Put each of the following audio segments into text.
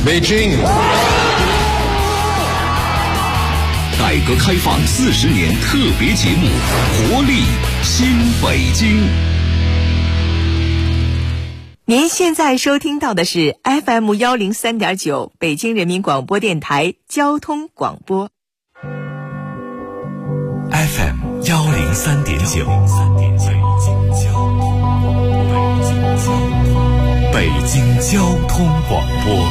北京。 改革开放40年特别节目《活力新北京》。 您现在收听到的是 FM 103.9北京人民广播电台交通广播。 FM 103.9，北京交通广播，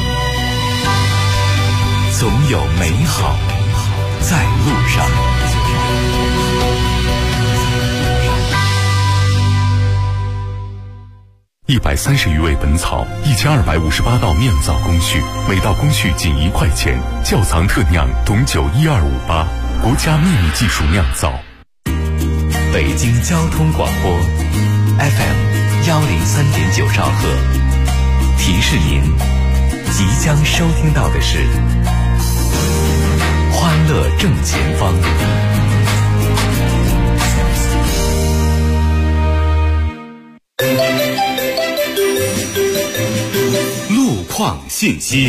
总有美好在路上。130余味本草，1258道酿造工序，每道工序仅1块钱。窖藏特酿董酒12588，国家秘密技术酿造。北京交通广播 FM 103.9兆赫，提示您即将收听到的是欢乐正前方。路况信息。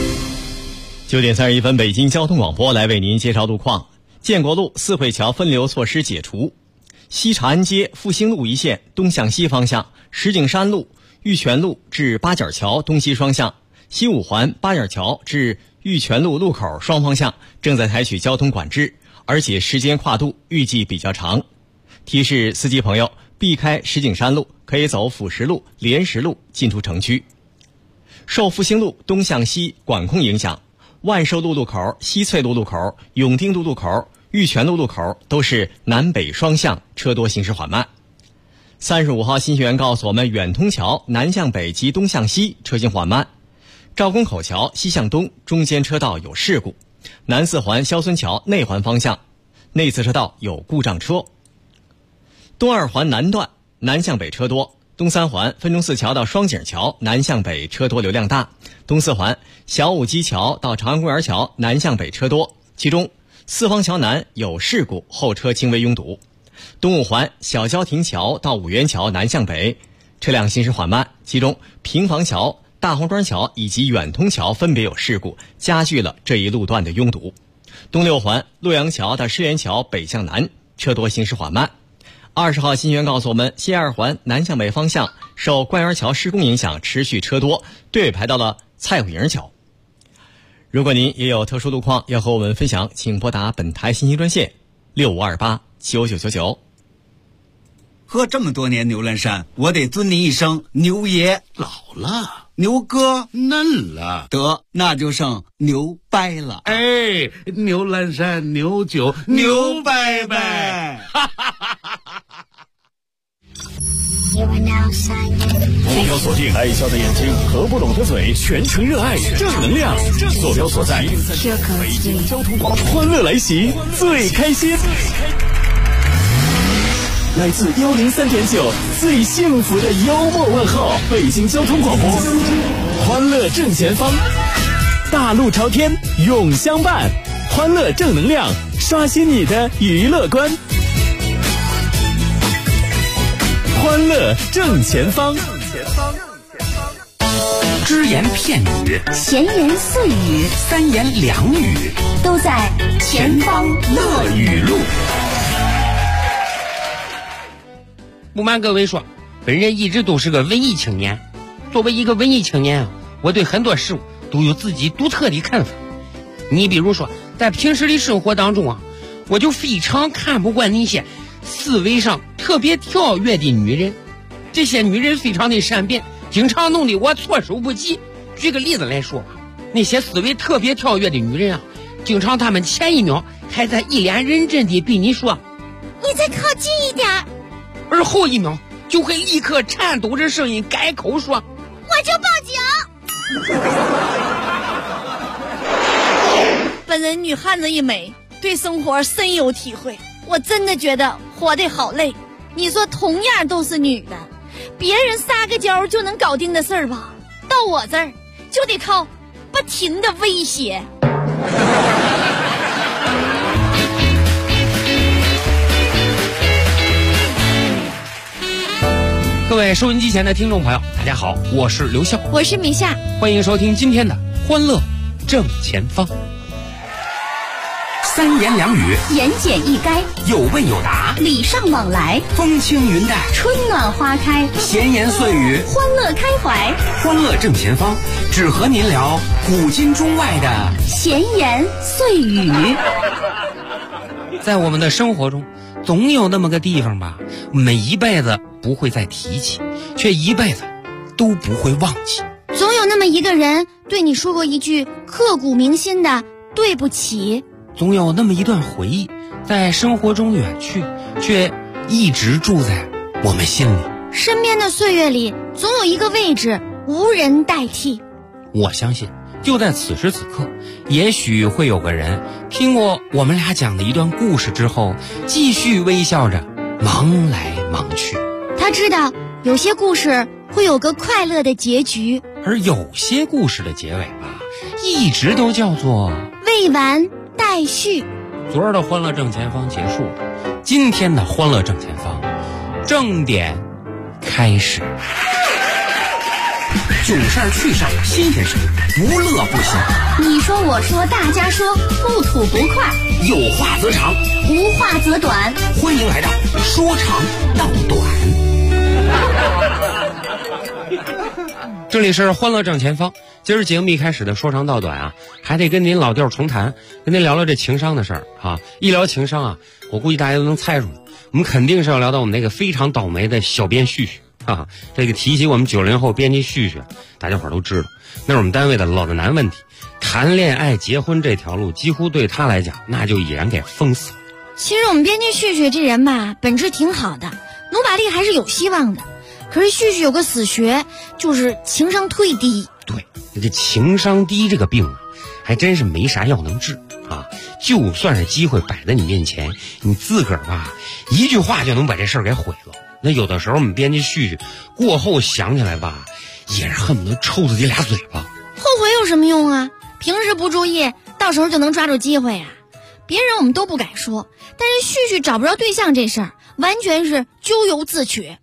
9点31分，北京交通广播来为您介绍路况。建国路四惠桥分流措施解除，西长安街复兴路一线东向西方向，石景山路玉泉路至八角桥东西双向，西五环八角桥至玉泉路路口双方向正在采取交通管制，而且时间跨度预计比较长。提示司机朋友避开石景山路，可以走辅石路、莲石路进出城区。受复兴路东向西管控影响，万寿路路口、西翠路路口、永定路路口、玉泉路路口都是南北双向车多，行驶缓慢。35号信息员告诉我们，远通桥南向北及东向西车行缓慢，赵公口桥西向东中间车道有事故，南四环肖孙桥内环方向内侧车道有故障车。东二环南段南向北车多，东三环分钟寺桥到双井桥南向北车多流量大，东四环小武基桥到长安公园桥南向北车多，其中四方桥南有事故，后车轻微拥堵。东五环小交亭桥到五元桥南向北车辆行驶缓慢，其中平房桥、大红砖桥以及远通桥分别有事故，加剧了这一路段的拥堵。东六环洛阳桥到狮园桥北向南车多，行驶缓慢。20号信息员告诉我们，西二环南向北方向受灌园桥施工影响，持续车多，队尾排到了蔡虎营桥。如果您也有特殊路况要和我们分享，请拨打本台信息专线65289999。 喝这么多年牛栏山，我得尊您一声牛爷。 老了， 牛哥嫩了， 得那就剩牛掰了。 哎，牛栏山牛酒牛掰掰，哈哈哈哈哈！ 目标锁定，爱笑的眼睛，合不拢的嘴，全程热爱正能量。坐标所在，北京交通广播，欢乐来袭，最开心。来自103.9最幸福的幽默问候，北京交通广播，欢乐正前方，大路朝天永相伴，欢乐正能量，刷新你的娱乐观，欢乐正前方。 只言片语， 闲言碎语， 三言两语， 都在前方乐语录。 不瞒各位说，本人一直都是个文艺青年。作为一个文艺青年啊，我对很多事物都有自己独特的看法。你比如说，在平时的生活当中啊，我就非常看不惯那些思维上特别跳跃的女人。这些女人非常的善变，经常弄得我措手不及。举个例子来说，那些思维特别跳跃的女人啊，经常她们前一秒还在一脸认真地对你说：“ 你再靠近一点。” 而后一秒就会立刻颤抖着声音改口说：“ 我就报警。”本人女汉子一枚，对生活深有体会。我真的觉得活得好累。你说同样都是女的，别人撒个娇就能搞定的事儿吧，到我这儿就得靠不停的威胁。 各位收音机前的听众朋友，大家好，我是刘笑， 我是米夏， 欢迎收听今天的欢乐正前方。 三言两语， 言简意赅， 有问有答， 礼尚往来， 风轻云淡， 春暖花开， 闲言碎语， 欢乐开怀， 欢乐正前方，只和您聊古今中外的闲言碎语。 在我们的生活中，总有那么个地方吧，我们一辈子不会再提起，却一辈子都不会忘记。 总有那么一个人对你说过一句刻骨铭心的对不起。 总有那么一段回忆，在生活中远去，却一直住在我们心里。 身边的岁月里，总有一个位置无人代替。 我相信，就在此时此刻，也许会有个人听过我们俩讲的一段故事之后，继续微笑着忙来忙去。 他知道有些故事会有个快乐的结局， 而有些故事的结尾吧，一直都叫做未完待续。 昨儿的欢乐正前方结束了，今天的欢乐正前方正点开始。 囧事儿趣事儿新鲜事儿，无乐不行。 你说我说大家说，不吐不快， 有话则长， 无话则短。 欢迎来到说长道短。 这里是欢乐正前方，今儿节目一开始的说长道短啊，还得跟您老调重弹，跟您聊聊这情商的事儿啊。一聊情商啊，我估计大家都能猜出来，我们肯定是要聊到我们那个非常倒霉的小编旭旭啊。这个提起我们90后编辑旭旭，大家伙都知道，那是我们单位的老男问题，谈恋爱结婚这条路几乎对他来讲那就已然给封死了。 其实我们编辑旭旭这人吧，本质挺好的，努把力还是有希望的。可是旭旭有个死穴，就是情商忒低。 对，这情商低这个病啊，还真是没啥药能治啊。就算是机会摆在你面前，你自个儿吧一句话就能把这事儿给毁了。那有的时候我们编辑旭旭过后想起来吧，也是恨不得抽自己俩嘴巴。 后悔有什么用啊？平时不注意，到时候就能抓住机会啊。别人我们都不敢说，但是旭旭找不着对象这事儿，完全是咎由自取。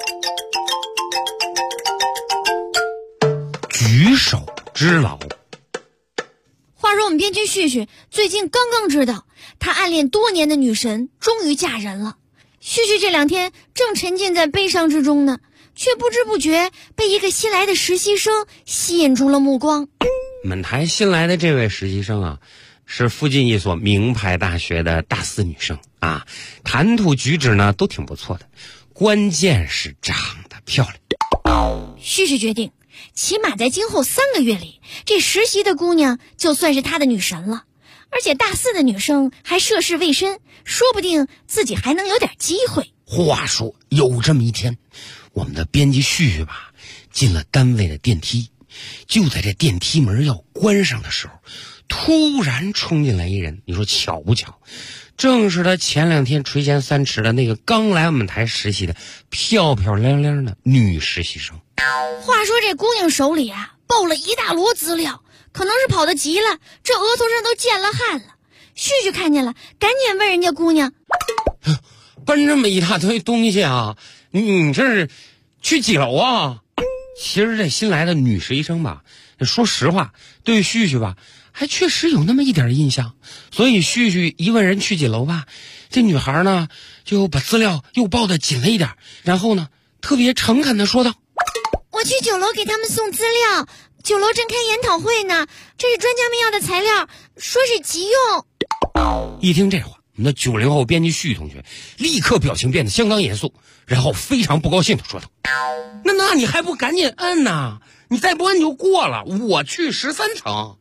举手之劳。 话说我们编辑旭旭最近刚刚知道，他暗恋多年的女神终于嫁人了。旭旭这两天正沉浸在悲伤之中呢，却不知不觉被一个新来的实习生吸引住了目光。 本台新来的这位实习生啊，是附近一所名牌大学的大四女生啊，谈吐举止呢都挺不错的，关键是长得漂亮。 旭旭决定，起码在今后3个月里，这实习的姑娘就算是他的女神了。而且大四的女生还涉世未深，说不定自己还能有点机会。 话说有这么一天，我们的编辑旭旭吧进了单位的电梯，就在这电梯门要关上的时候，突然冲进来一人，你说巧不巧？正是他前2天垂涎3尺的那个刚来我们台实习的漂漂亮亮的女实习生。 话说这姑娘手里啊抱了一大摞资料，可能是跑得急了，这额头上都见了汗了。旭旭看见了，赶紧问人家姑娘：“ 搬这么一大堆东西啊，你这是去几楼啊？”其实这新来的女实习生吧，说实话，对旭旭吧还确实有那么一点印象。所以旭旭一问人去几楼吧，这女孩呢就把资料又抱得紧了一点，然后呢特别诚恳地说道：“ 我去9楼给他们送资料，9楼正开研讨会呢，这是专家们要的材料，说是急用。” 一听这话，我们的90后编辑旭同学立刻表情变得相当严肃，然后非常不高兴地说道：“那你还不赶紧摁呐？你再不摁就过了，我去13层。”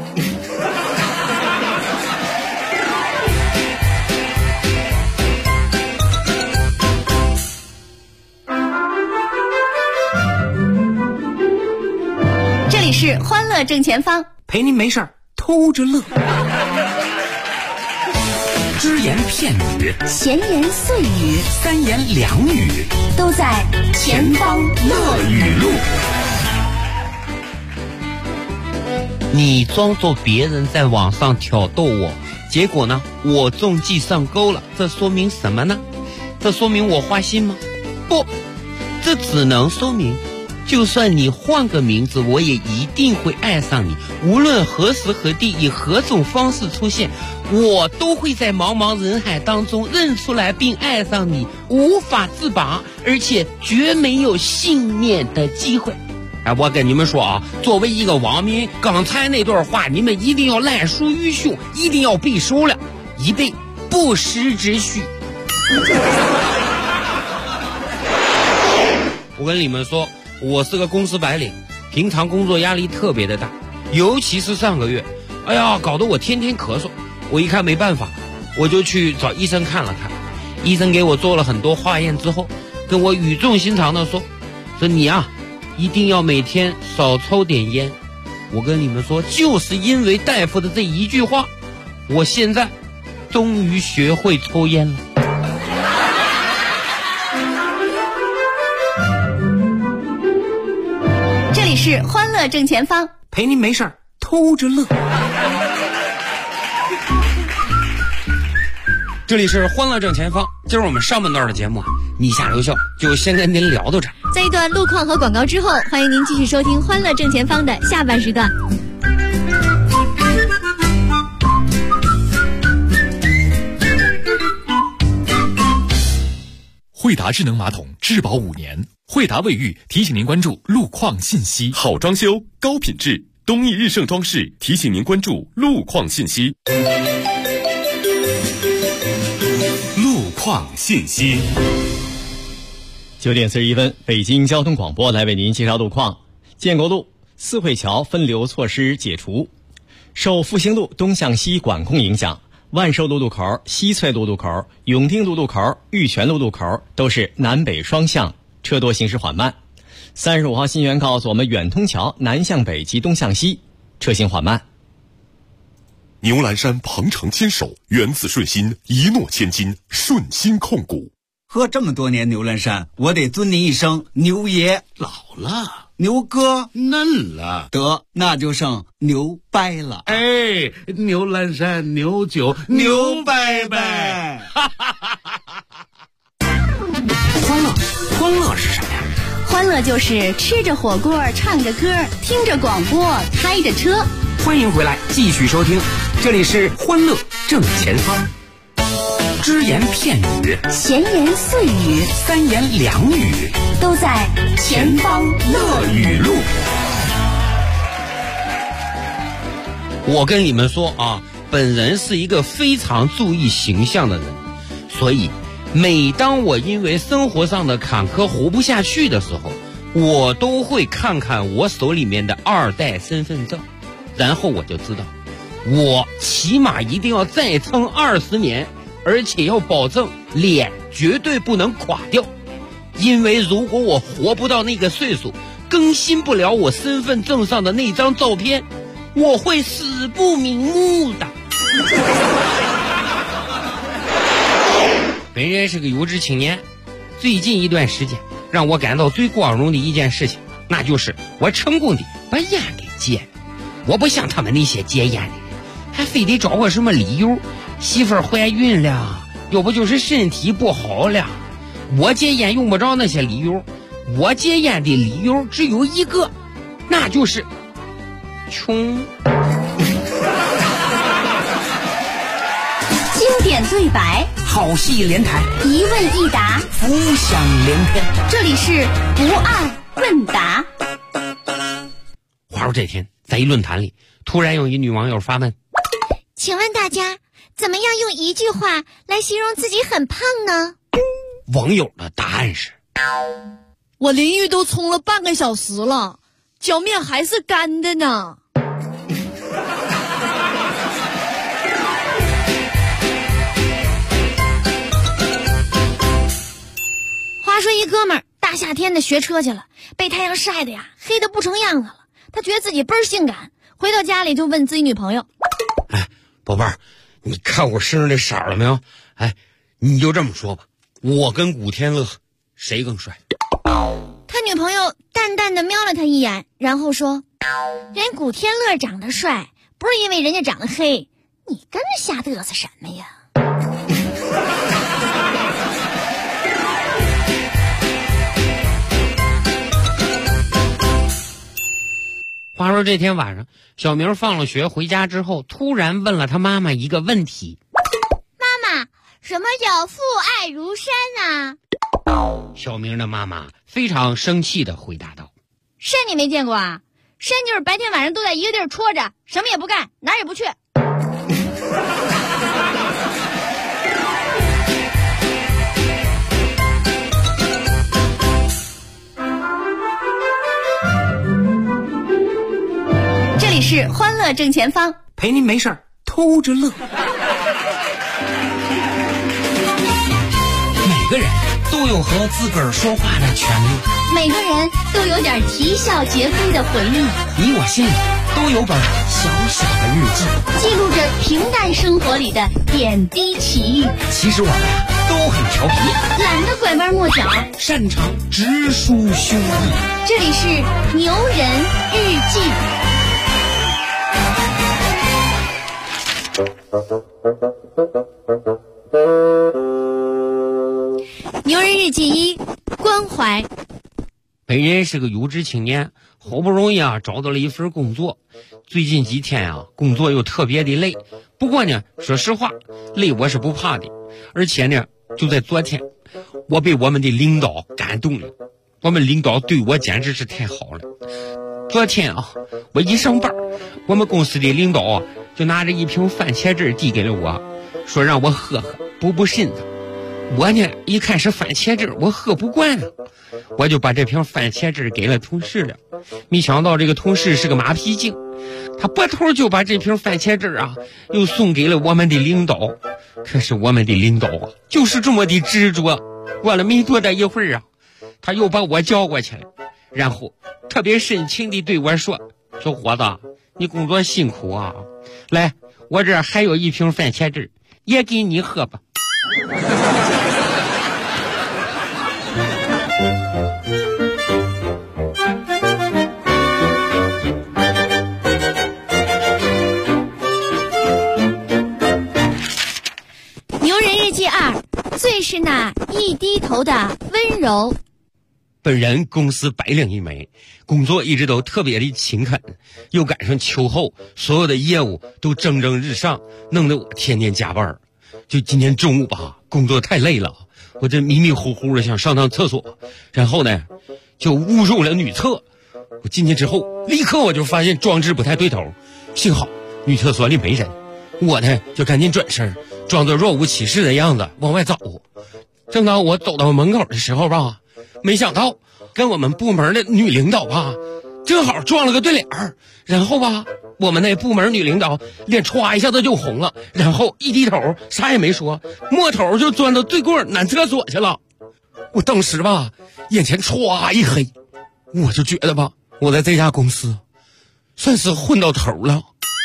这里是欢乐正前方， 陪您没事儿偷着乐。只言片语， 闲言碎语， 三言两语， 都在前方乐语录。 你装作别人在网上挑逗我，结果呢，我中计上钩了，这说明什么呢？这说明我花心吗？不，这只能说明就算你换个名字，我也一定会爱上你。无论何时何地，以何种方式出现，我都会在茫茫人海当中认出来并爱上你，无法自拔，而且绝没有幸免的机会。我跟你们说啊，作为一个网民，刚才那段话你们一定要烂熟于胸，一定要背熟了，以备不时之需。我跟你们说，我是个公司白领，平常工作压力特别的大，尤其是上个月，哎呀，搞得我天天咳嗽。我一看没办法，我就去找医生看了看。医生给我做了很多化验之后，跟我语重心长的说你啊，一定要每天少抽点烟。我跟你们说，就是因为大夫的这一句话，我现在终于学会抽烟了。 这里是欢乐正前方， 陪您没事儿偷着乐。 这里是欢乐正前方，今儿我们上半段的节目你下留校就先跟您聊到这儿。 在一段路况和广告之后，欢迎您继续收听欢乐正前方的下半时段。 惠达智能马桶质保5年，惠达卫浴提醒您关注路况信息。好装修，高品质，东义日盛装饰提醒您关注路况信息。路况信息。 9点41分，北京交通广播来为您介绍路况。建国路四惠桥分流措施解除，受复兴路东向西管控影响，万寿路路口、西翠路路口、永定路路口、玉泉路路口都是南北双向，车多行驶缓慢。35号信源告诉我们，远通桥南向北及东向西车行缓慢。 牛栏山鹏程牵手，原子顺心，一诺千金，顺心控股。 喝这么多年牛栏山，我得尊您一声牛爷。 老了， 牛哥嫩了， 得那就剩牛掰了。 哎，牛栏山牛酒牛掰掰。 欢乐是什么呀？ 欢乐就是吃着火锅，唱着歌，听着广播，开着车。 欢迎回来，继续收听，这里是欢乐正前方。只言片语， 闲言碎语， 三言两语， 都在前方乐语录。 我跟你们说啊，本人是一个非常注意形象的人，所以每当我因为生活上的坎坷活不下去的时候，我都会看看我手里面的2代身份证，然后我就知道我起码一定要再撑20年，而且要保证脸绝对不能垮掉，因为如果我活不到那个岁数，更新不了我身份证上的那张照片，我会死不瞑目的。本人是个有志青年，最近一段时间让我感到最光荣的一件事情，那就是我成功的把烟给戒了。我不像他们那些戒烟的人，还非得找个什么理由，媳妇儿怀孕了，要不就是身体不好了。我戒烟用不着那些理由，我戒烟的理由只有一个，那就是穷。 经典对白， 好戏连台， 一问一答， 浮想联翩。 这里是不二问答。 话说这天在一论坛里，突然有一女网友发问， 请问大家怎么样用一句话来形容自己很胖呢？ 网友的答案是， 我淋浴都冲了半个小时了，脚面还是干的呢。话说一哥们儿大夏天的学车去了，被太阳晒的呀黑的不成样子了，他觉得自己倍儿性感，回到家里就问自己女朋友， 哎，宝贝儿，你看我身上这色了没有？哎，你就这么说吧，我跟古天乐谁更帅？ 他女朋友淡淡的瞄了他一眼，然后说，人古天乐长得帅不是因为人家长得黑，你跟着瞎嘚瑟什么呀？ 话说这天晚上，小明放了学回家之后，突然问了他妈妈一个问题： 妈妈，什么叫父爱如山啊？ 小明的妈妈非常生气地回答道： 山你没见过啊？山就是白天晚上都在一个地儿戳着，什么也不干，哪儿也不去。 这里是欢乐正前方， 陪您没事偷着乐。每个人都有和自个儿说话的权利， 每个人都有点啼笑皆非的回忆。 你我心里都有本小小的日记， 记录着平淡生活里的点滴奇遇。 其实我们都很调皮， 懒得拐弯抹角， 擅长直抒胸臆。 这里是牛人日记。 牛人日记1，关怀。 本人是个有志青年，好不容易找到了一份工作。最近几天工作又特别的累。不过呢，说实话，累我是不怕的。而且呢，就在昨天，我被我们的领导感动了。我们领导对我简直是太好了。昨天我一上班，我们公司的领导就拿着一瓶番茄汁递给了我，说让我喝喝补肾的。我呢一看是番茄汁，我喝不惯了，我就把这瓶番茄汁给了同事了。没想到这个同事是个马屁精，他拨头就把这瓶番茄汁又送给了我们的领导。可是我们的领导就是这么的执着。过了没多大一会儿他又把我叫过去了，然后特别深情地对我说：小伙子，你工作辛苦啊，来，我这还有一瓶番茄汁，也给你喝吧。 牛人日记2，最是那一低头的温柔。 本人公司白领一枚，工作一直都特别的勤恳，又赶上秋后，所有的业务都蒸蒸日上，弄得我天天加班。就今天中午工作太累了，我这迷迷糊糊的想上趟厕所，然后呢就误入了女厕。我进去之后，立刻我就发现装置不太对头，幸好女厕所里没人，我呢就赶紧转身，装作若无其事的样子往外走。正当我走到门口的时候没想到跟我们部门的女领导正好撞了个对脸儿，然后我们那部门女领导脸歘一下子就红了，然后一低头啥也没说，摸头就钻到对过男厕所去了。我当时眼前歘一黑，我就觉得我在这家公司算是混到头了。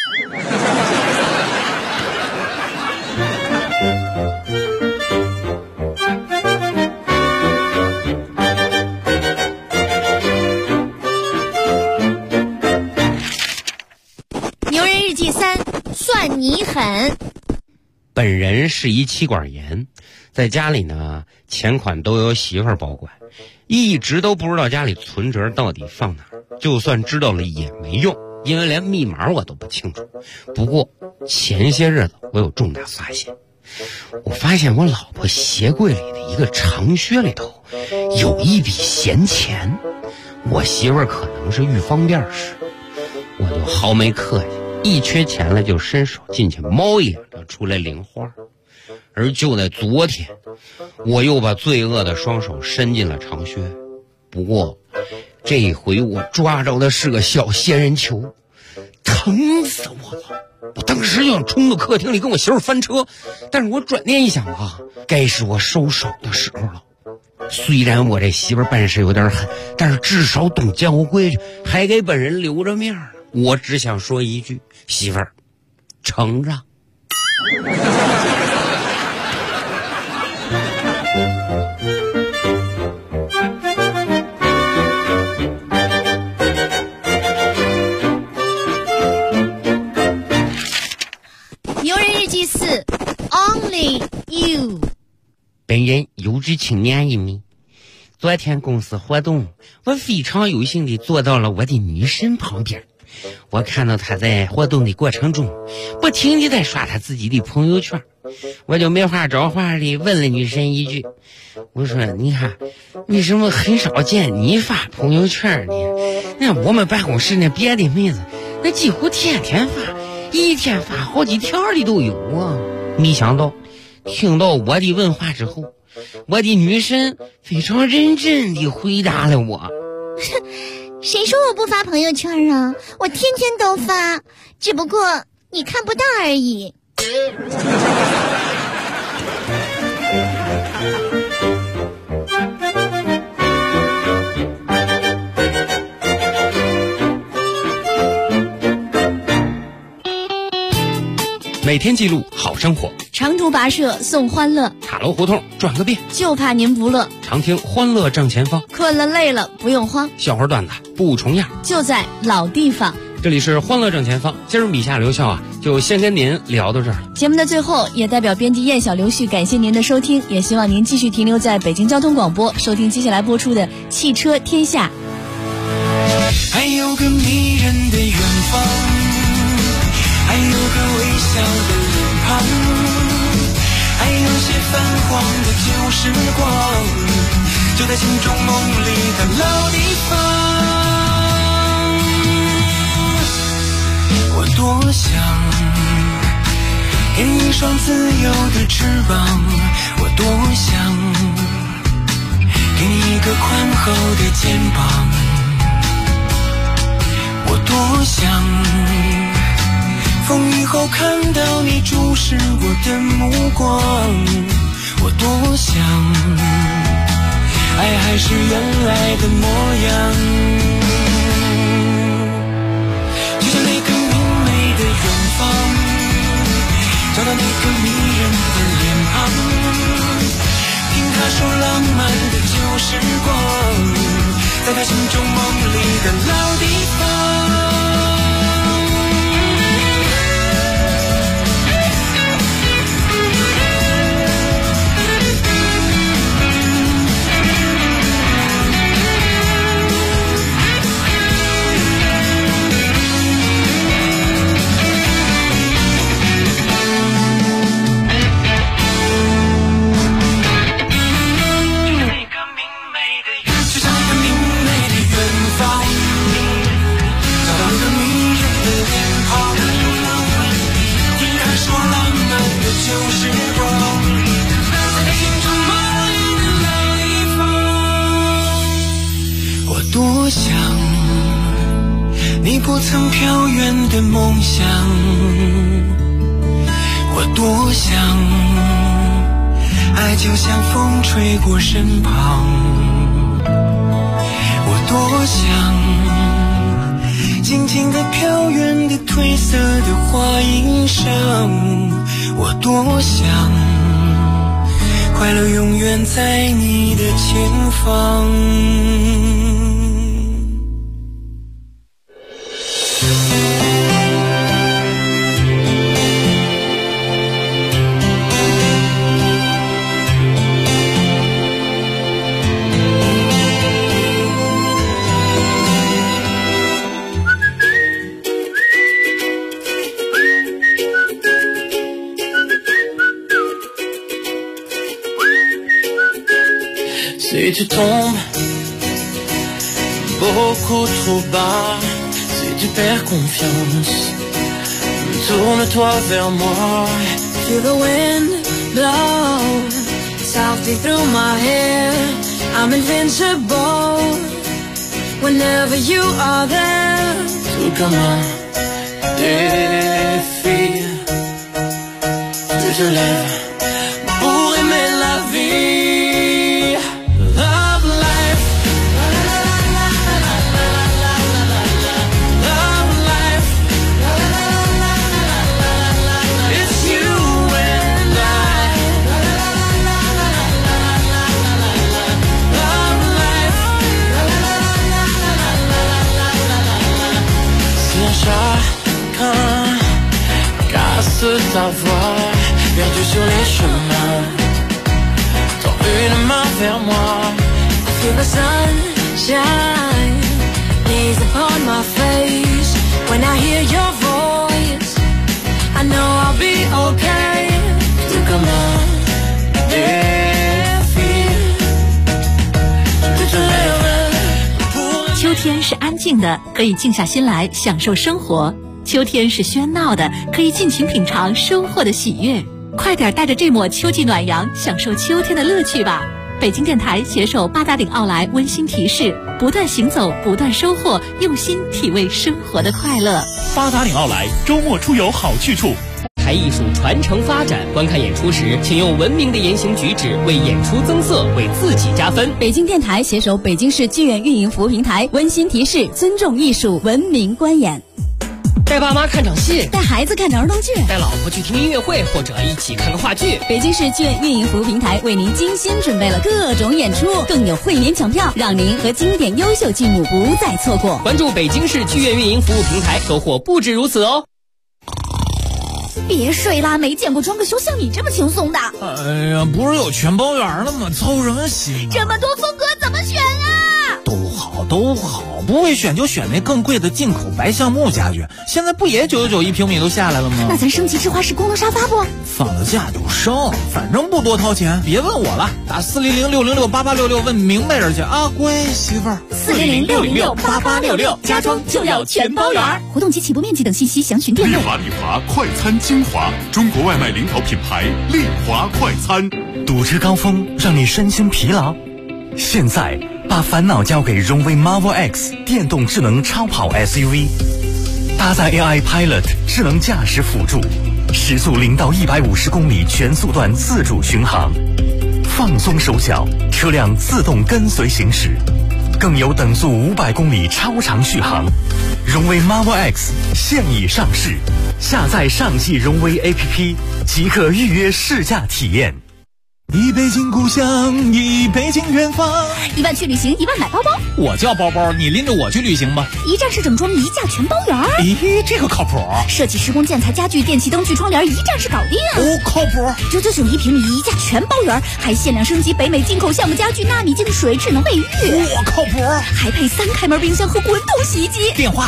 牛人日记3，算你狠。 本人是一妻管严，在家里呢钱款都由媳妇儿保管，一直都不知道家里存折到底放哪儿，就算知道了也没用，因为连密码我都不清楚。不过前些日子我有重大发现，我发现我老婆鞋柜里的一个长靴里头有一笔闲钱，我媳妇儿可能是遇方便使，我就毫没客气，一缺钱了就伸手进去猫一两就出来零花。而就在昨天，我又把罪恶的双手伸进了长靴，不过这回我抓着的是个小仙人球，疼死我了！我当时就想冲到客厅里跟我媳妇翻车，但是我转念一想该是我收手的时候了。虽然我这媳妇办事有点狠，但是至少懂江湖规矩，还给本人留着面呢。我只想说一句，媳妇儿，承让。 牛人日记4， Only You。 本人有志青年一名，昨天公司活动，我非常有幸地坐到了我的女神旁边， 我看到他在活动的过程中不停地在刷他自己的朋友圈，我就没话找话的问了女神一句，我说你看为什么很少见你发朋友圈呢？那我们办公室那别的妹子那几乎天天发，一天发好几条的都有啊。没想到听到我的问话之后，我的女神非常认真地回答了我。 谁说我不发朋友圈啊？我天天都发，只不过你看不到而已。 每天记录好生活， 长途跋涉送欢乐， 塔楼胡同转个遍， 就怕您不乐。 常听欢乐正前方， 困了累了不用慌， 笑话段子不重样， 就在老地方。 这里是欢乐正前方，今儿米夏留校啊，就先跟您聊到这儿。 节目的最后，也代表编辑燕小刘旭感谢您的收听，也希望您继续停留在北京交通广播，收听接下来播出的汽车天下。 还有个迷人的远方，还有个微笑的脸庞，还有些泛黄的旧时光，就在心中梦里的老地方。我多想给你一双自由的翅膀，我多想给你一个宽厚的肩膀，我多想风雨后看到你注视我的目光，我多想爱还是原来的模样，就像那个明媚的远方，找到那个迷人的脸庞，听他说浪漫的旧时光，在他心中梦里的老地方。多想你不曾飘远的梦想，我多想爱就像风吹过身旁，我多想静静地飘远的褪色的花衣裳，我多想快乐永远在你的前方。Si tu tombes beaucoup trop bas, si tu perds confiance, tourne-toi vers moi. Feel the wind blow softly through my hair. I'm invincible whenever you are there. Tout comme un défi, tu te lèves pour aimer la vie. Chacun casse ta voix, perdu sur les chemins. Tends une main vers moi. Feel the sunshine days upon my face. When I hear your voice, I know I'll be okay. To come on, yeah, 秋天是安静的，可以静下心来享受生活；秋天是喧闹的，可以尽情品尝收获的喜悦。快点带着这抹秋季暖阳，享受秋天的乐趣吧！北京电台携手八达岭奥莱温馨提示：不断行走，不断收获，用心体味生活的快乐。 八达岭奥莱周末出游好去处。 台艺术传承发展，观看演出时，请用文明的言行举止为演出增色，为自己加分。 北京电台携手北京市剧院运营服务平台温馨提示：尊重艺术，文明观演。 带爸妈看场戏， 带孩子看场儿童剧， 带老婆去听音乐会，或者一起看个话剧。 北京市剧院运营服务平台为您精心准备了各种演出，更有会员抢票，让您和经典优秀剧目不再错过。 关注北京市剧院运营服务平台，收获不止如此哦。 别睡啦，没见过装个修像你这么轻松的。 哎呀，不是有全包圆了吗？操什么心啊？ 这么多风格怎么选啊？ 都好，不会选就选那更贵的进口白橡木家具。现在不也999一平米都下来了吗？ 那咱升级智化式功能沙发不？ 放个假就升，反正不多掏钱。别问我了，打400-606-8866问明白人去啊，乖媳妇儿。 400-606-8866，家装就要全包圆。 活动及起步面积等信息详询店内。 丽华快餐精华，中国外卖领导品牌丽华快餐。 堵车高峰让你身心疲劳，现在把烦恼交给荣威 Marvel X 电动智能超跑 SUV， 搭载 AI Pilot 智能驾驶辅助，时速0到150公里全速段自主巡航，放松手脚，车辆自动跟随行驶，更有等速500公里超长续航。荣威 Marvel X 现已上市，下载上汽荣威 APP 即可预约试驾体验。 一北京故乡，一北京远方。 1万去旅行，1万买包包。 我叫包包，你拎着我去旅行吧。 一站式整装，一价全包圆。 咦，这个靠谱。 设计施工建材家具电器灯具窗帘，一站式搞定。 哦，靠谱。 999一平米，一价全包圆，还限量升级北美进口橡木家具纳米净水智能卫浴。 我靠谱。 还配3开门冰箱和滚筒洗衣机。 电话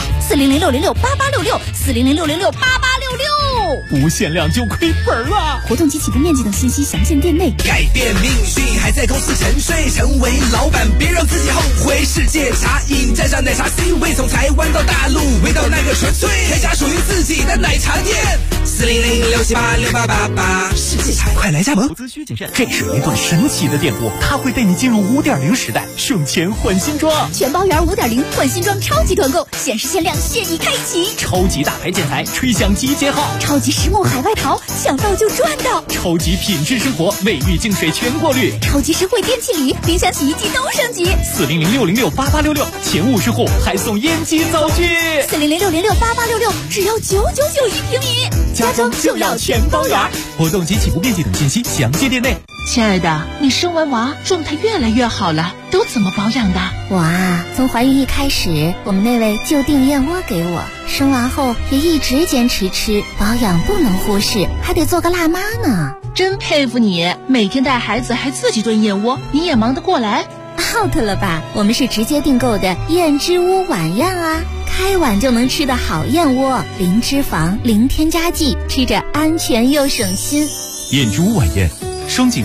400-606-8866，400-606-8866。 不限量就亏本了。 活动及起步面积等信息详见店内。 改变命运还在公司沉睡，成为老板别让自己后悔。世界茶饮蘸上奶茶 C 味，从台湾到大陆，味道那个纯粹，开家属于自己的奶茶店。400-678-6888，世界茶快来加盟。 投资需谨慎。这是一段神奇的店铺，它会带你进入5.0时代，省钱换新装。 全包圆5.0换新装超级团购，限时限量，现已开启。 超级大牌建材，吹响集结号。 超级实木海外淘，抢到就赚到。 超级品质生活，卫浴净水全过滤。 超级实惠电器礼，冰箱洗衣机都升级。 400-606-8866，前50户还送烟机灶具。 400-606-8866，只要999一平米， 家装就要全包圆。活动及起步面积等信息详见店内。 亲爱的，你生完娃状态越来越好了，都怎么保养的？ 我啊，从怀孕一开始，我们那位就订燕窝给我，生完后也一直坚持吃，保养不能忽视，还得做个辣妈呢。 真佩服你，每天带孩子还自己炖燕窝，你也忙得过来 ？out 了吧，我们是直接订购的燕之屋晚宴啊，开碗就能吃的好燕窝，零脂肪，零添加剂，吃着安全又省心。 燕之屋晚宴，双井